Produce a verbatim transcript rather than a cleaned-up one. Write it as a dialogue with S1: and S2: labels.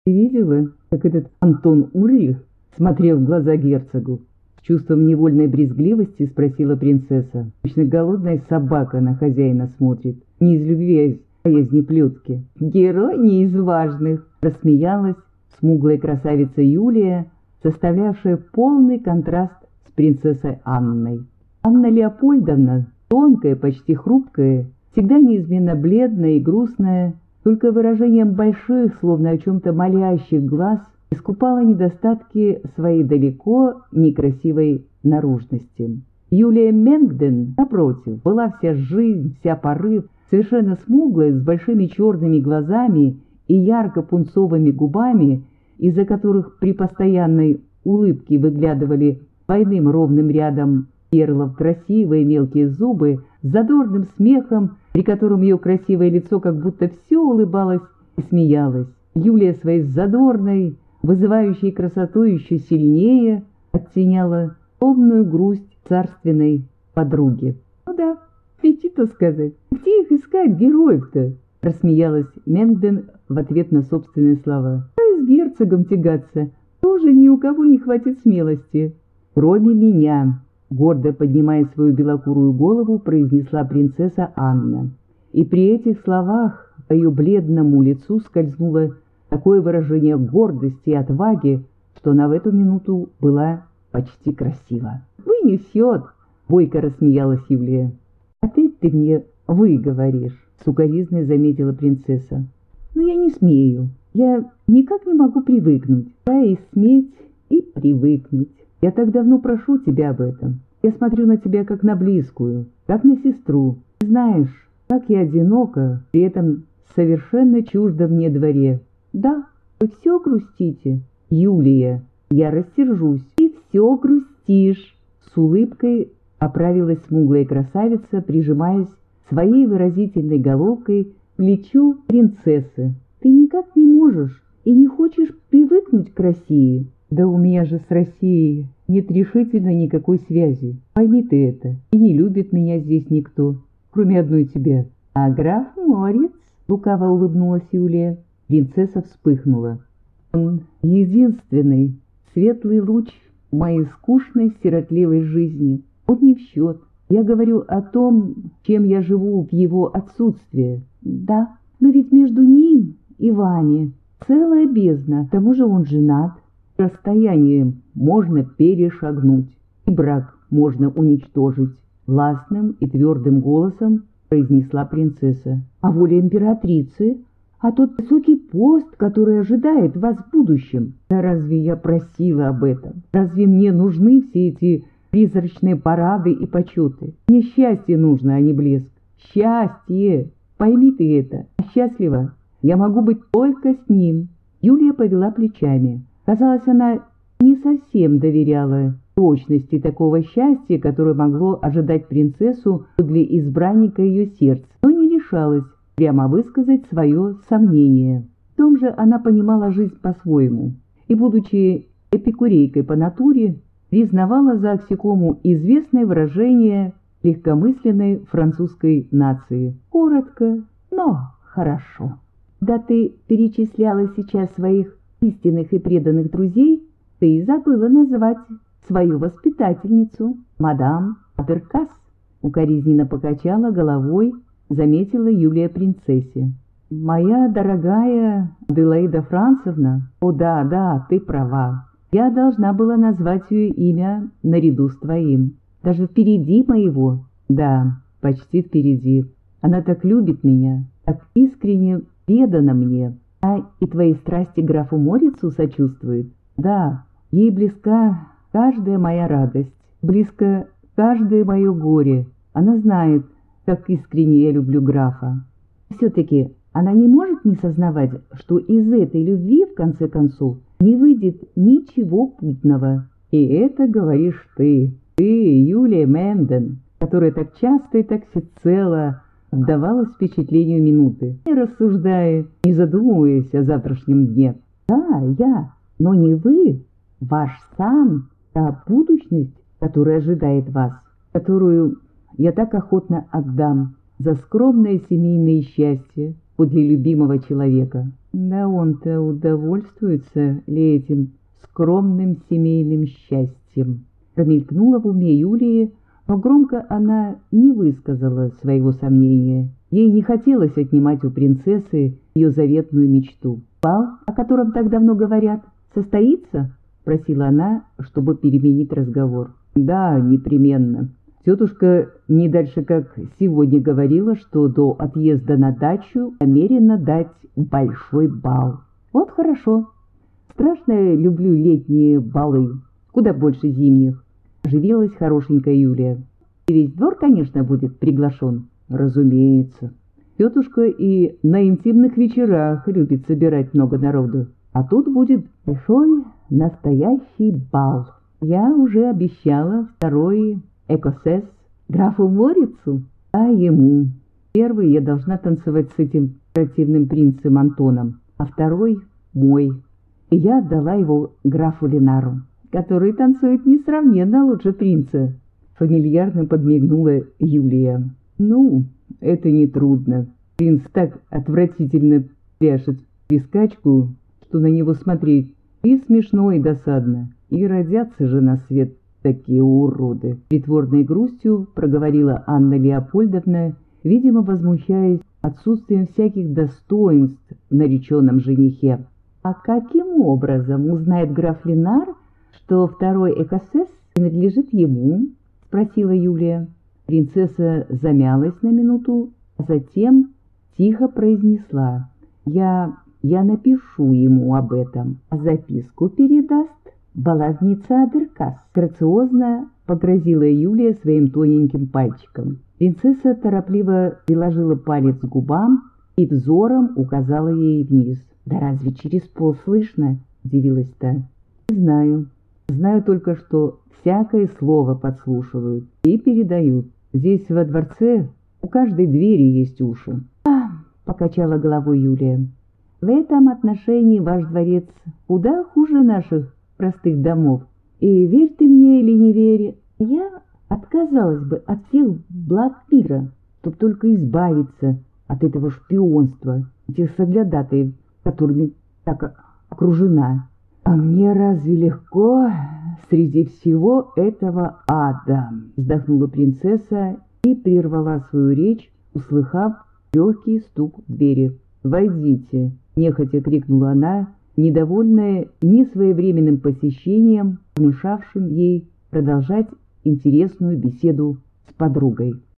S1: Ты видела, как этот Антон Ульрих смотрел в глаза герцогу? С чувством невольной брезгливости спросила принцесса. Точно голодная собака на хозяина смотрит. Не из любви, а из боязни плетки. Герой не из важных. Рассмеялась смуглая красавица Юлия, составлявшая полный контраст с принцессой Анной. Анна Леопольдовна, тонкая, почти хрупкая, всегда неизменно бледная и грустная, только выражением больших, словно о чем-то молящих глаз, искупала недостатки своей далеко некрасивой наружности. Юлия Менгден, напротив, была вся жизнь, вся порыв, совершенно смуглая, с большими черными глазами и ярко-пунцовыми губами, из-за которых при постоянной улыбке выглядывали двойным ровным рядом перлов красивые мелкие зубы, с задорным смехом, при котором ее красивое лицо как будто все улыбалось и смеялось. Юлия своей задорной, вызывающей красотой еще сильнее оттеняла томную грусть царственной подруги. «Ну да, ведь и то сказать, где их искать, героев-то?» — рассмеялась Менгден в ответ на собственные слова. «А и с герцогом тягаться тоже ни у кого не хватит смелости, кроме меня», — гордо поднимая свою белокурую голову, произнесла принцесса Анна. И при этих словах по ее бледному лицу скользнуло такое выражение гордости и отваги, что она в эту минуту была почти красива. «Вынесет!» — бойко рассмеялась Юлия. «Опять ты мне «вы» говоришь», — сукоризной заметила принцесса. «Но я не смею. Я никак не могу привыкнуть. Пора и сметь, и привыкнуть. Я так давно прошу тебя об этом. Я смотрю на тебя как на близкую, как на сестру. Знаешь, как я одинока, при этом совершенно чуждо мне дворе. Да, вы все грустите, Юлия, я рассержусь. Ты все грустишь», — с улыбкой оправилась смуглая красавица, прижимаясь своей выразительной головкой к плечу принцессы. «Ты никак не можешь и не хочешь привыкнуть к России». «Да у меня же с Россией нет решительно никакой связи. Пойми ты это. И не любит меня здесь никто, кроме одной тебя». «А граф Морец?» — лукаво улыбнулась Юлия. Принцесса вспыхнула. «Он единственный светлый луч моей скучной сиротливой жизни. Он не в счет. Я говорю о том, чем я живу в его отсутствие». «Да, но ведь между ним и вами целая бездна. К тому же он женат. Расстоянием можно перешагнуть, и брак можно уничтожить», — властным и твердым голосом произнесла принцесса. «А воля императрицы, а тот высокий пост, который ожидает вас в будущем? Да разве я просила об этом? Разве мне нужны все эти призрачные парады и почеты? Мне счастье нужно, а не блеск. Счастье! Пойми ты это. Счастлива я могу быть только с ним». Юлия повела плечами. Казалось, она не совсем доверяла прочности такого счастья, которое могло ожидать принцессу для избранника ее сердца, но не решалась прямо высказать свое сомнение. В том же она понимала жизнь по-своему и, будучи эпикурейкой по натуре, признавала за аксиому известное выражение легкомысленной французской нации. Коротко, но хорошо. «Да ты перечисляла сейчас своих истинных и преданных друзей, ты и забыла назвать свою воспитательницу, мадам Адеркас», — укоризненно покачала головой, заметила Юлия принцессе. «Моя дорогая Аделаида Францевна, о да, да, ты права. Я должна была назвать ее имя наряду с твоим. Даже впереди моего. Да, почти впереди. Она так любит меня, так искренне предана мне. А и твоей страсти графу Морицу сочувствует. Да, ей близка каждая моя радость, близко каждое мое горе. Она знает, как искренне я люблю графа. Все-таки она не может не сознавать, что из этой любви, в конце концов, не выйдет ничего путного. И это говоришь ты, ты, Юлия Менгден, которая так часто и так всецело отдавалась впечатлению минуты, не рассуждая, не задумываясь о завтрашнем дне. «Да, я, но не вы, ваш сан, та будущность, которая ожидает вас, которую я так охотно отдам за скромное семейное счастье подле любимого человека». Да он-то удовольствуется ли этим скромным семейным счастьем? Промелькнула в уме Юлии, но громко она не высказала своего сомнения. Ей не хотелось отнимать у принцессы ее заветную мечту. «Бал, о котором так давно говорят, состоится?» — просила она, чтобы переменить разговор. «Да, непременно. Тетушка не дальше как сегодня говорила, что до отъезда на дачу намерена дать большой бал». «Вот хорошо. Страшно люблю летние балы, куда больше зимних», — оживилась хорошенькая Юлия. «И весь двор, конечно, будет приглашен». «Разумеется. Тетушка и на интимных вечерах любит собирать много народу. А тут будет большой настоящий бал. Я уже обещала второй экосес графу Морицу, а ему. Первый я должна танцевать с этим противным принцем Антоном, а второй мой. И я отдала его графу Ленару, который танцует несравненно лучше принца». Фамильярно подмигнула Юлия. «Ну, это нетрудно. Принц так отвратительно пляшет прискачку, что на него смотреть и смешно, и досадно. И родятся же на свет такие уроды». Притворной грустью проговорила Анна Леопольдовна, видимо, возмущаясь отсутствием всяких достоинств в нареченном женихе. «А каким образом узнает граф Ленар, что второй экосес принадлежит ему?» — спросила Юлия. Принцесса замялась на минуту, а затем тихо произнесла: «Я... я напишу ему об этом, а записку передаст баловница Адеркас». Грациозно погрозила Юлия своим тоненьким пальчиком. Принцесса торопливо приложила палец к губам и взором указала ей вниз. «Да разве через пол слышно?» — удивилась та. «Не знаю. Знаю только, что всякое слово подслушивают и передают. Здесь, во дворце, у каждой двери есть уши». «А, — покачала головой Юлия, — в этом отношении ваш дворец куда хуже наших простых домов. И верь ты мне или не верь, я отказалась бы от всех благ мира, чтоб только избавиться от этого шпионства, этих соглядатаев, которыми так окружена. А мне разве легко среди всего этого ада?» — вздохнула принцесса и прервала свою речь, услыхав легкий стук в двери. «Войдите!» — нехотя крикнула она, недовольная несвоевременным посещением, помешавшим ей продолжать интересную беседу с подругой.